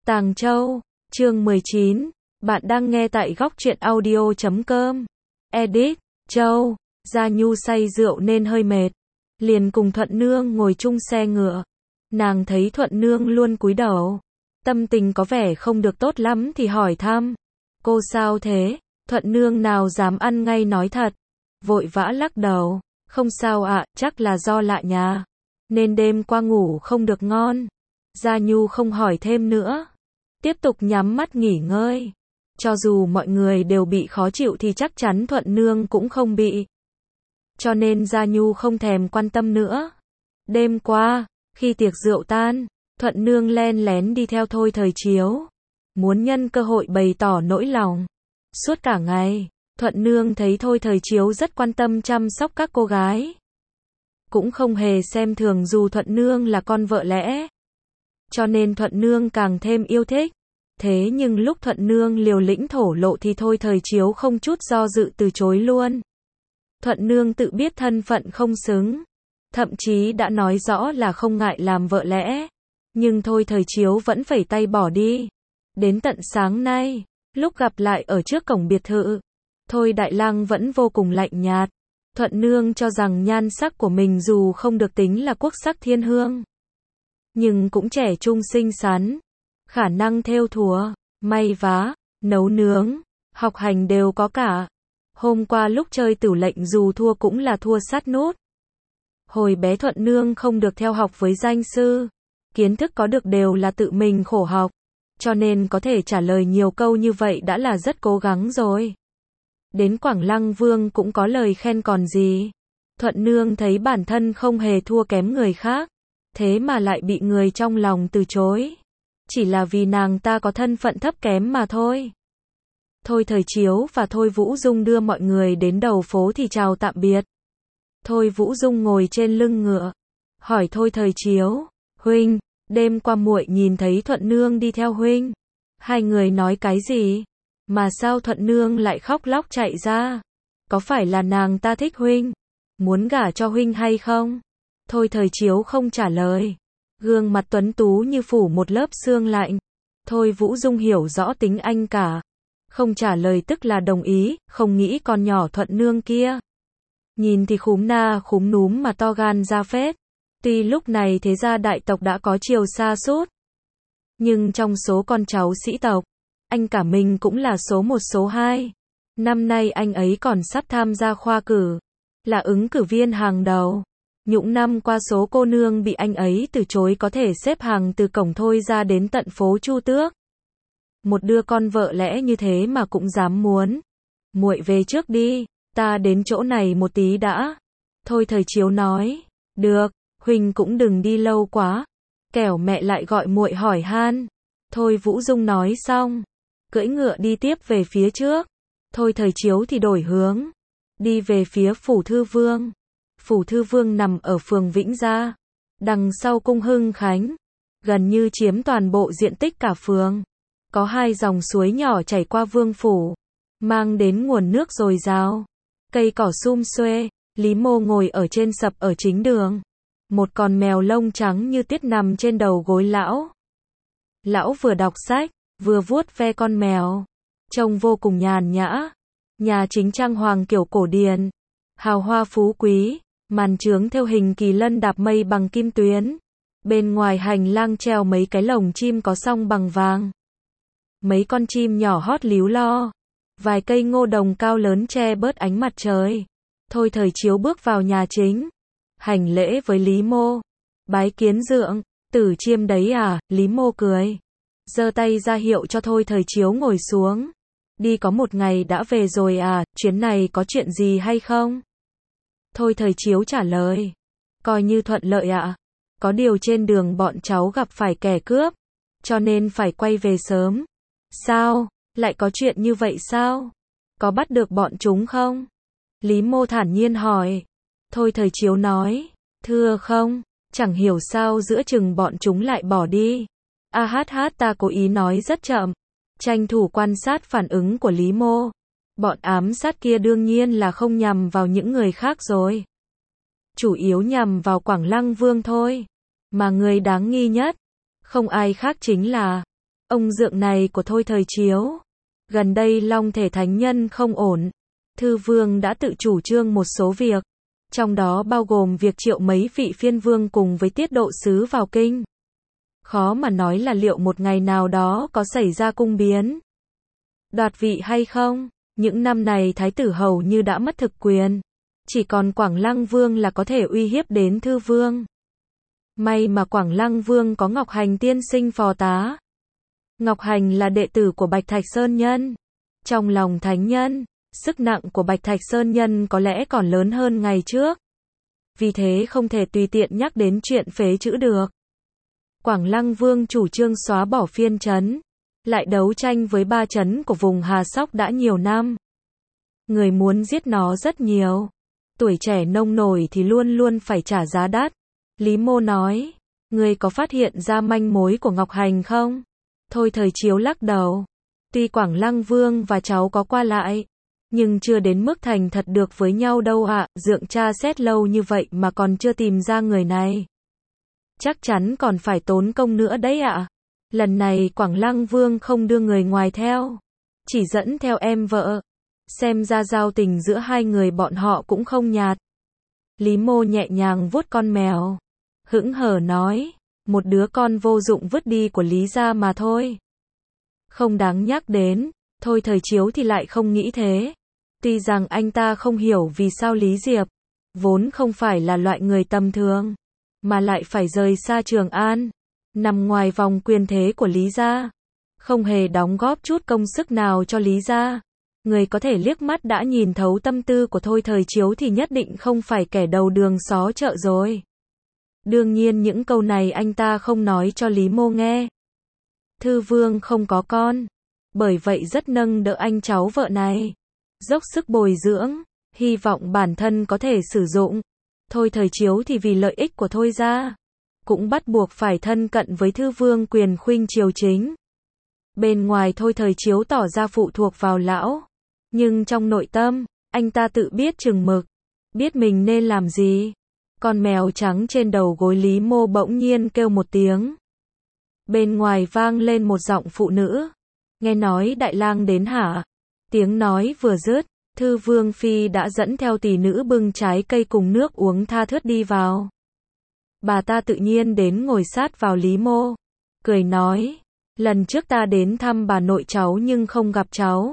Tàng Châu, chương 19. Bạn đang nghe tại góc truyện audio.com. Edit, Châu, Gia Nhu say rượu nên hơi mệt. Liền cùng Thuận Nương ngồi chung xe ngựa. Nàng thấy Thuận Nương luôn cúi đầu. Tâm tình có vẻ không được tốt lắm thì hỏi thăm. Cô sao thế? Thuận Nương nào dám ăn ngay nói thật. Vội vã lắc đầu. Không sao ạ, chắc là do lạ nhà. Nên đêm qua ngủ không được ngon. Gia Nhu không hỏi thêm nữa. Tiếp tục nhắm mắt nghỉ ngơi. Cho dù mọi người đều bị khó chịu thì chắc chắn Thuận Nương cũng không bị. Cho nên Gia Nhu không thèm quan tâm nữa. Đêm qua, khi tiệc rượu tan, Thuận Nương len lén đi theo Thôi Thời Chiếu. Muốn nhân cơ hội bày tỏ nỗi lòng. Suốt cả ngày, Thuận Nương thấy Thôi Thời Chiếu rất quan tâm chăm sóc các cô gái. Cũng không hề xem thường dù Thuận Nương là con vợ lẽ. Cho nên Thuận Nương càng thêm yêu thích. Thế nhưng lúc Thuận Nương liều lĩnh thổ lộ thì Thôi Thời Chiếu không chút do dự từ chối luôn. Thuận Nương tự biết thân phận không xứng. Thậm chí đã nói rõ là không ngại làm vợ lẽ. Nhưng Thôi Thời Chiếu vẫn phẩy tay bỏ đi. Đến tận sáng nay, lúc gặp lại ở trước cổng biệt thự, Thôi Đại Lang vẫn vô cùng lạnh nhạt. Thuận Nương cho rằng nhan sắc của mình dù không được tính là quốc sắc thiên hương, nhưng cũng trẻ trung xinh xắn. Khả năng thêu thùa, may vá, nấu nướng, học hành đều có cả. Hôm qua lúc chơi tửu lệnh dù thua cũng là thua sát nút. Hồi bé Thuận Nương không được theo học với danh sư. Kiến thức có được đều là tự mình khổ học. Cho nên có thể trả lời nhiều câu như vậy đã là rất cố gắng rồi. Đến Quảng Lăng Vương cũng có lời khen còn gì. Thuận Nương thấy bản thân không hề thua kém người khác. Thế mà lại bị người trong lòng từ chối. Chỉ là vì nàng ta có thân phận thấp kém mà thôi. Thôi Thời Chiếu và Thôi Vũ Dung đưa mọi người đến đầu phố thì chào tạm biệt. Thôi Vũ Dung ngồi trên lưng ngựa. Hỏi Thôi Thời Chiếu. Huynh, đêm qua muội nhìn thấy Thuận Nương đi theo huynh. Hai người nói cái gì? Mà sao Thuận Nương lại khóc lóc chạy ra? Có phải là nàng ta thích huynh? Muốn gả cho huynh hay không? Thôi Thời Chiếu không trả lời. Gương mặt tuấn tú như phủ một lớp sương lạnh. Thôi Vũ Dung hiểu rõ tính anh cả. Không trả lời tức là đồng ý, không nghĩ con nhỏ Thuận Nương kia. Nhìn thì khúm na khúm núm mà to gan ra phết. Tuy lúc này thế gia đại tộc đã có chiều sa sút, nhưng trong số con cháu sĩ tộc, anh cả mình cũng là số 1 số 2. Năm nay anh ấy còn sắp tham gia khoa cử, là ứng cử viên hàng đầu. Những năm qua số cô nương bị anh ấy từ chối có thể xếp hàng từ cổng Thôi ra đến tận phố Chu Tước. Một đứa con vợ lẽ như thế mà cũng dám muốn. Muội về trước đi, ta đến chỗ này một tí đã. Thôi Thời Chiếu nói. Được, huynh cũng đừng đi lâu quá. Kẻo mẹ lại gọi muội hỏi han. Thôi Vũ Dung nói xong, cưỡi ngựa đi tiếp về phía trước. Thôi Thời Chiếu thì đổi hướng, đi về phía Phủ Thư Vương. Phủ Thư Vương nằm ở phường Vĩnh Gia, đằng sau cung Hưng Khánh, gần như chiếm toàn bộ diện tích cả phường. Có 2 dòng suối nhỏ chảy qua vương phủ, mang đến nguồn nước dồi dào. Cây cỏ sum xuê, Lý Mô ngồi ở trên sập ở chính đường. Một con mèo lông trắng như tuyết nằm trên đầu gối lão. Lão vừa đọc sách, vừa vuốt ve con mèo. Trông vô cùng nhàn nhã. Nhà chính trang hoàng kiểu cổ điển, hào hoa phú quý, màn chướng thêu hình kỳ lân đạp mây bằng kim tuyến. Bên ngoài hành lang treo mấy cái lồng chim có song bằng vàng. Mấy con chim nhỏ hót líu lo. Vài cây ngô đồng cao lớn che bớt ánh mặt trời. Thôi Thời Chiếu bước vào nhà chính, hành lễ với Lý Mô. Bái kiến dượng, Tử Chiêm đấy à? Lý Mô cười, giơ tay ra hiệu cho Thôi Thời Chiếu ngồi xuống. Đi có một ngày đã về rồi à, chuyến này có chuyện gì hay không? Thôi Thời Chiếu trả lời, coi như thuận lợi ạ. Có điều trên đường bọn cháu gặp phải kẻ cướp, cho nên phải quay về sớm. Sao, lại có chuyện như vậy sao? Có bắt được bọn chúng không? Lý Mô thản nhiên hỏi. Thôi Thời Chiếu nói, thưa không, chẳng hiểu sao giữa chừng bọn chúng lại bỏ đi. Ta cố ý nói rất chậm, tranh thủ quan sát phản ứng của Lý Mô. Bọn ám sát kia đương nhiên là không nhằm vào những người khác rồi. Chủ yếu nhằm vào Quảng Lăng Vương thôi. Mà người đáng nghi nhất, không ai khác chính là Ông dượng này của Thôi Thời Chiếu. Gần đây Long Thể Thánh Nhân không ổn. Thư vương đã tự chủ trương một số việc. Trong đó bao gồm việc triệu mấy vị phiên vương cùng với tiết độ sứ vào kinh. Khó mà nói là liệu một ngày nào đó có xảy ra cung biến, đoạt vị hay không. Những năm này thái tử hầu như đã mất thực quyền. Chỉ còn Quảng Lăng Vương là có thể uy hiếp đến Thư vương. May mà Quảng Lăng Vương có Ngọc Hành tiên sinh phò tá. Ngọc Hành là đệ tử của Bạch Thạch Sơn Nhân. Trong lòng thánh nhân, sức nặng của Bạch Thạch Sơn Nhân có lẽ còn lớn hơn ngày trước. Vì thế không thể tùy tiện nhắc đến chuyện phế chữ được. Quảng Lăng Vương chủ trương xóa bỏ phiên trấn, lại đấu tranh với 3 trấn của vùng Hà Sóc đã nhiều năm. Người muốn giết nó rất nhiều. Tuổi trẻ nông nổi thì luôn luôn phải trả giá đắt. Lý Mô nói, người có phát hiện ra manh mối của Ngọc Hành không? Thôi Thời Chiếu lắc đầu. Tuy Quảng Lăng Vương và cháu có qua lại, nhưng chưa đến mức thành thật được với nhau đâu ạ. Dượng tra xét lâu như vậy mà còn chưa tìm ra người này. Chắc chắn còn phải tốn công nữa đấy ạ. Lần này Quảng Lăng Vương không đưa người ngoài theo, chỉ dẫn theo em vợ. Xem ra giao tình giữa hai người bọn họ cũng không nhạt. Lý Mô nhẹ nhàng vuốt con mèo, hững hờ nói, một đứa con vô dụng vứt đi của Lý gia mà thôi. Không đáng nhắc đến. Thôi Thời Chiếu thì lại không nghĩ thế. Tuy rằng anh ta không hiểu vì sao Lý Diệp, vốn không phải là loại người tầm thường, mà lại phải rời xa Trường An, nằm ngoài vòng quyền thế của Lý gia, không hề đóng góp chút công sức nào cho Lý gia. Người có thể liếc mắt đã nhìn thấu tâm tư của Thôi Thời Chiếu thì nhất định không phải kẻ đầu đường xó chợ rồi. Đương nhiên những câu này anh ta không nói cho Lý Mô nghe. Thư vương không có con, bởi vậy rất nâng đỡ anh cháu vợ này, dốc sức bồi dưỡng, hy vọng bản thân có thể sử dụng. Thôi Thời Chiếu thì vì lợi ích của Thôi gia, cũng bắt buộc phải thân cận với Thư vương quyền khuynh triều chính. Bên ngoài Thôi Thời Chiếu tỏ ra phụ thuộc vào lão, nhưng trong nội tâm, anh ta tự biết chừng mực, biết mình nên làm gì. Con mèo trắng trên đầu gối Lý Mô bỗng nhiên kêu một tiếng. Bên ngoài vang lên một giọng phụ nữ. Nghe nói đại lang đến hả? Tiếng nói vừa dứt, Thư vương phi đã dẫn theo tỷ nữ bưng trái cây cùng nước uống tha thướt đi vào. Bà ta tự nhiên đến ngồi sát vào Lý Mô, cười nói, lần trước ta đến thăm bà nội cháu nhưng không gặp cháu.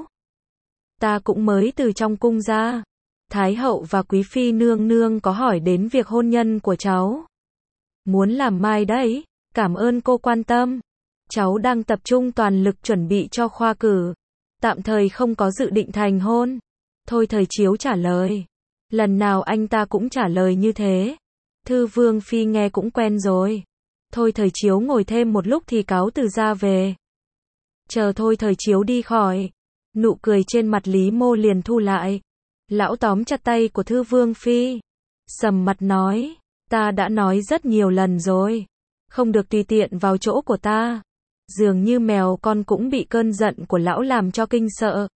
Ta cũng mới từ trong cung ra. Thái hậu và quý phi nương nương có hỏi đến việc hôn nhân của cháu. Muốn làm mai đấy, cảm ơn cô quan tâm. Cháu đang tập trung toàn lực chuẩn bị cho khoa cử, tạm thời không có dự định thành hôn. Thôi Thời Chiếu trả lời. Lần nào anh ta cũng trả lời như thế. Thư vương phi nghe cũng quen rồi. Thôi Thời Chiếu ngồi thêm một lúc thì cáo từ ra về. Chờ Thôi Thời Chiếu đi khỏi, nụ cười trên mặt Lý Mô liền thu lại. Lão tóm chặt tay của Thư vương phi, sầm mặt nói, ta đã nói rất nhiều lần rồi, không được tùy tiện vào chỗ của ta. Dường như mèo con cũng bị cơn giận của lão làm cho kinh sợ,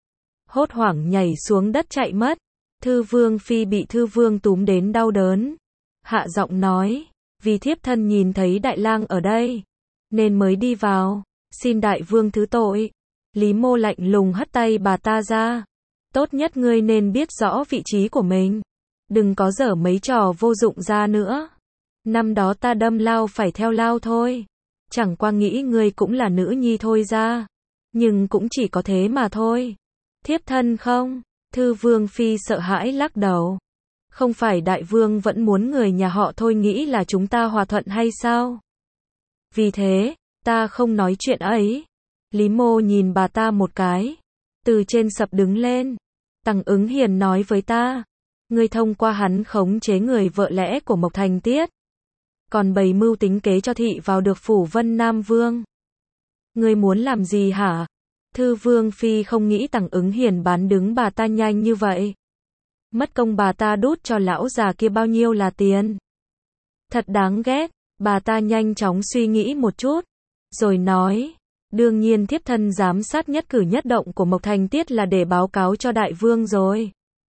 hốt hoảng nhảy xuống đất chạy mất. Thư vương phi bị Thư vương túm đến đau đớn, hạ giọng nói, vì thiếp thân nhìn thấy đại lang ở đây, nên mới đi vào, xin đại vương thứ tội. Lý Mô lạnh lùng hất tay bà ta ra. Tốt nhất ngươi nên biết rõ vị trí của mình, đừng có dở mấy trò vô dụng ra nữa. Năm đó ta đâm lao phải theo lao thôi, chẳng qua nghĩ ngươi cũng là nữ nhi Thôi ra, nhưng cũng chỉ có thế mà thôi. Thiếp thân không? Thư vương phi sợ hãi lắc đầu. Không phải đại vương vẫn muốn người nhà họ Thôi nghĩ là chúng ta hòa thuận hay sao? Vì thế, ta không nói chuyện ấy. Lý Mô nhìn bà ta một cái, từ trên sập đứng lên. Tằng Ứng Hiền nói với ta, ngươi thông qua hắn khống chế người vợ lẽ của Mộc Thành Tiết, còn bày mưu tính kế cho thị vào được phủ Vân Nam Vương. Ngươi muốn làm gì hả? Thư vương phi không nghĩ Tằng Ứng Hiền bán đứng bà ta nhanh như vậy. Mất công bà ta đút cho lão già kia bao nhiêu là tiền. Thật đáng ghét. Bà ta nhanh chóng suy nghĩ một chút, rồi nói, đương nhiên thiếp thân giám sát nhất cử nhất động của Mộc Thành Tiết là để báo cáo cho đại vương rồi.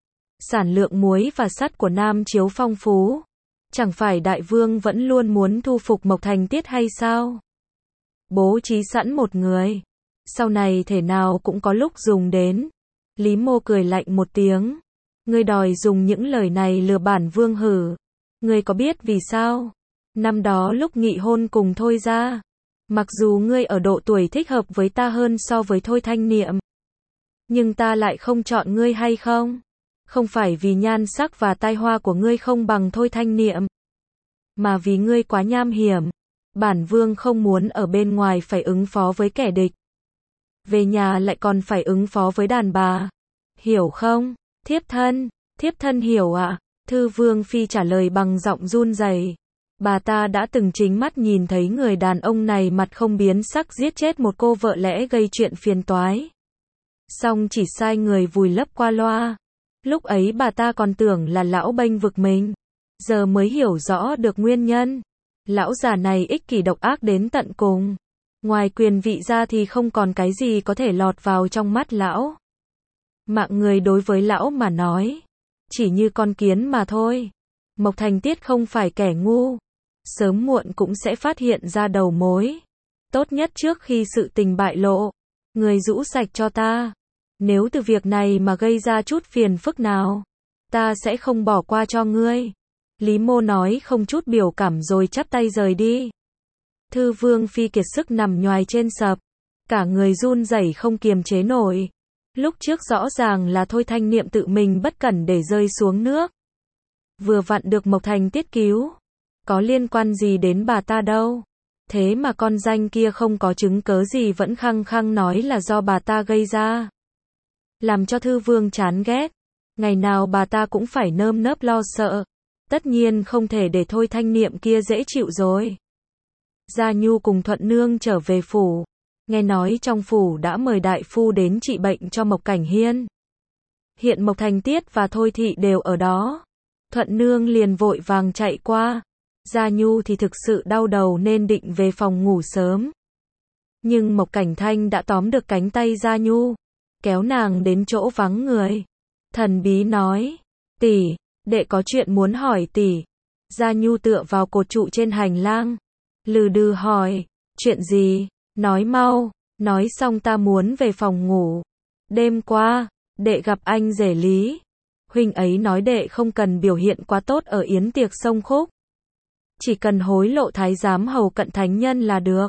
Sản lượng muối và sắt của Nam Chiếu phong phú, chẳng phải đại vương vẫn luôn muốn thu phục Mộc Thành Tiết hay sao? bố trí sẵn một người. Sau này thể nào cũng có lúc dùng đến. Lý Mô cười lạnh một tiếng. Ngươi đòi dùng những lời này lừa bản vương hử. Ngươi có biết vì sao? Năm đó lúc nghị hôn cùng Thôi Gia, mặc dù ngươi ở độ tuổi thích hợp với ta hơn so với Thôi Thanh Niệm, nhưng ta lại không chọn ngươi hay không? Không phải vì nhan sắc và tai hoa của ngươi không bằng Thôi Thanh Niệm, mà vì ngươi quá nham hiểm. Bản vương không muốn ở bên ngoài phải ứng phó với kẻ địch, về nhà lại còn phải ứng phó với đàn bà. Hiểu không? Thiếp thân hiểu ạ. Thư Vương Phi trả lời bằng giọng run rẩy. Bà ta đã từng chính mắt nhìn thấy người đàn ông này mặt không biến sắc giết chết một cô vợ lẽ gây chuyện phiền toái. Xong chỉ sai người vùi lấp qua loa. Lúc ấy bà ta còn tưởng là lão bênh vực mình. Giờ mới hiểu rõ được nguyên nhân. Lão già này ích kỷ độc ác đến tận cùng. Ngoài quyền vị ra thì không còn cái gì có thể lọt vào trong mắt lão. Mạng người đối với lão mà nói, chỉ như con kiến mà thôi. Mộc Thành Tiết không phải kẻ ngu. Sớm muộn cũng sẽ phát hiện ra đầu mối. Tốt nhất trước khi sự tình bại lộ, người rũ sạch cho ta. Nếu từ việc này mà gây ra chút phiền phức nào, ta sẽ không bỏ qua cho ngươi. Lý Mô nói không chút biểu cảm rồi chắp tay rời đi. Thư Vương Phi kiệt sức nằm nhoài trên sập, cả người run rẩy không kiềm chế nổi. Lúc trước rõ ràng là Thôi Thanh Niệm tự mình bất cẩn để rơi xuống nước. Vừa vặn được Mộc Thành Tiết cứu. Có liên quan gì đến bà ta đâu. Thế mà con danh kia không có chứng cớ gì vẫn khăng khăng nói là do bà ta gây ra. Làm cho Thư Vương chán ghét. Ngày nào bà ta cũng phải nơm nớp lo sợ. Tất nhiên không thể để Thôi Thanh Niệm kia dễ chịu rồi. Gia Nhu cùng Thuận Nương trở về phủ. Nghe nói trong phủ đã mời đại phu đến trị bệnh cho Mộc Cảnh Hiên. Hiện Mộc Thành Tiết và Thôi Thị đều ở đó. Thuận Nương liền vội vàng chạy qua. Gia Nhu thì thực sự đau đầu nên định về phòng ngủ sớm. Nhưng Mộc Cảnh Thanh đã tóm được cánh tay Gia Nhu, kéo nàng đến chỗ vắng người. Thần bí nói, tỷ, đệ có chuyện muốn hỏi tỷ. Gia Nhu tựa vào cột trụ trên hành lang, lừ đừ hỏi, chuyện gì? Nói mau, nói xong ta muốn về phòng ngủ. Đêm qua, đệ gặp anh rể Lý. Huynh ấy nói đệ không cần biểu hiện quá tốt ở yến tiệc sông Khúc. Chỉ cần hối lộ thái giám hầu cận thánh nhân là được.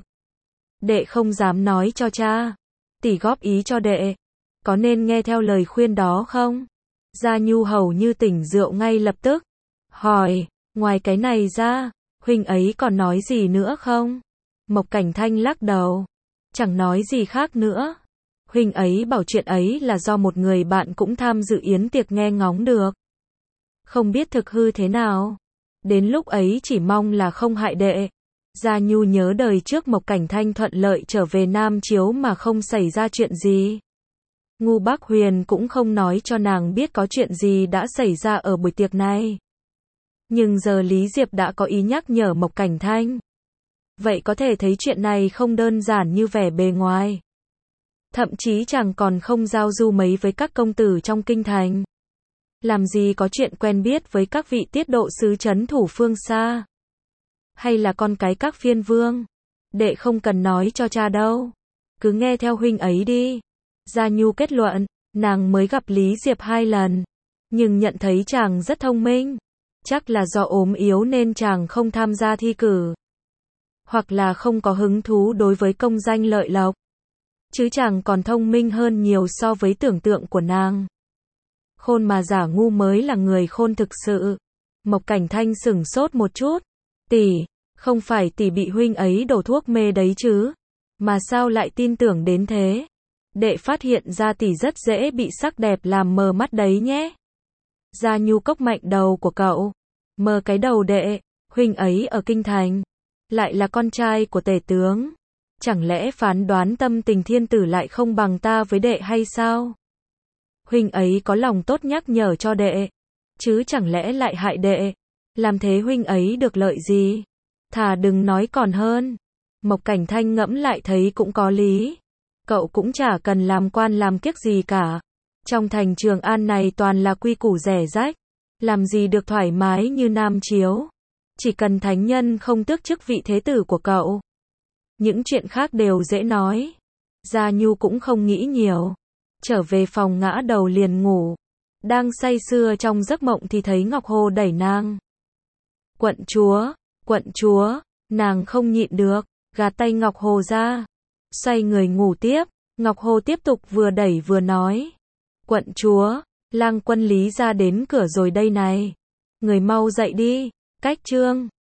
Đệ không dám nói cho cha. Tỷ góp ý cho đệ. Có nên nghe theo lời khuyên đó không? Gia Nhu hầu như tỉnh rượu ngay lập tức. Hỏi, ngoài cái này ra, huynh ấy còn nói gì nữa không? Mộc Cảnh Thanh lắc đầu. Chẳng nói gì khác nữa. Huynh ấy bảo chuyện ấy là do một người bạn cũng tham dự yến tiệc nghe ngóng được. Không biết thực hư thế nào. Đến lúc ấy chỉ mong là không hại đệ. Gia Nhu nhớ đời trước Mộc Cảnh Thanh thuận lợi trở về Nam Chiếu mà không xảy ra chuyện gì. Ngu Bác Huyền cũng không nói cho nàng biết có chuyện gì đã xảy ra ở buổi tiệc này. Nhưng giờ Lý Diệp đã có ý nhắc nhở Mộc Cảnh Thanh. Vậy có thể thấy chuyện này không đơn giản như vẻ bề ngoài. Thậm chí chàng còn không giao du mấy với các công tử trong kinh thành. Làm gì có chuyện quen biết với các vị tiết độ sứ trấn thủ phương xa. Hay là con cái các phiên vương. Đệ không cần nói cho cha đâu. Cứ nghe theo huynh ấy đi. Gia Nhu kết luận, nàng mới gặp Lý Diệp 2 lần. Nhưng nhận thấy chàng rất thông minh. Chắc là do ốm yếu nên chàng không tham gia thi cử. Hoặc là không có hứng thú đối với công danh lợi lộc. Chứ chàng còn thông minh hơn nhiều so với tưởng tượng của nàng. Khôn mà giả ngu mới là người khôn thực sự. Mộc Cảnh Thanh sửng sốt một chút. Tỷ, không phải tỷ bị huynh ấy đổ thuốc mê đấy chứ? Mà sao lại tin tưởng đến thế? Đệ phát hiện ra tỷ rất dễ bị sắc đẹp làm mờ mắt đấy nhé. Gia Nhu cốc mạnh đầu của cậu. Mờ cái đầu đệ, huynh ấy ở kinh thành. Lại là con trai của tể tướng. Chẳng lẽ phán đoán tâm tình thiên tử lại không bằng ta với đệ hay sao? Huynh ấy có lòng tốt nhắc nhở cho đệ. Chứ chẳng lẽ lại hại đệ. Làm thế huynh ấy được lợi gì? Thà đừng nói còn hơn. Mộc Cảnh Thanh ngẫm lại thấy cũng có lý. Cậu cũng chả cần làm quan làm kiếc gì cả. Trong thành Trường An này toàn là quy củ rẻ rách. Làm gì được thoải mái như Nam Chiếu. Chỉ cần thánh nhân không tước chức vị thế tử của cậu. Những chuyện khác đều dễ nói. Gia Nhu cũng không nghĩ nhiều. Trở về phòng ngã đầu liền ngủ. Đang say sưa trong giấc mộng thì thấy Ngọc Hồ đẩy nàng. Quận chúa, nàng không nhịn được, gạt tay Ngọc Hồ ra. Xoay người ngủ tiếp, Ngọc Hồ tiếp tục vừa đẩy vừa nói. Quận chúa, lang quân Lý ra đến cửa rồi đây này. Người mau dậy đi, cách trương.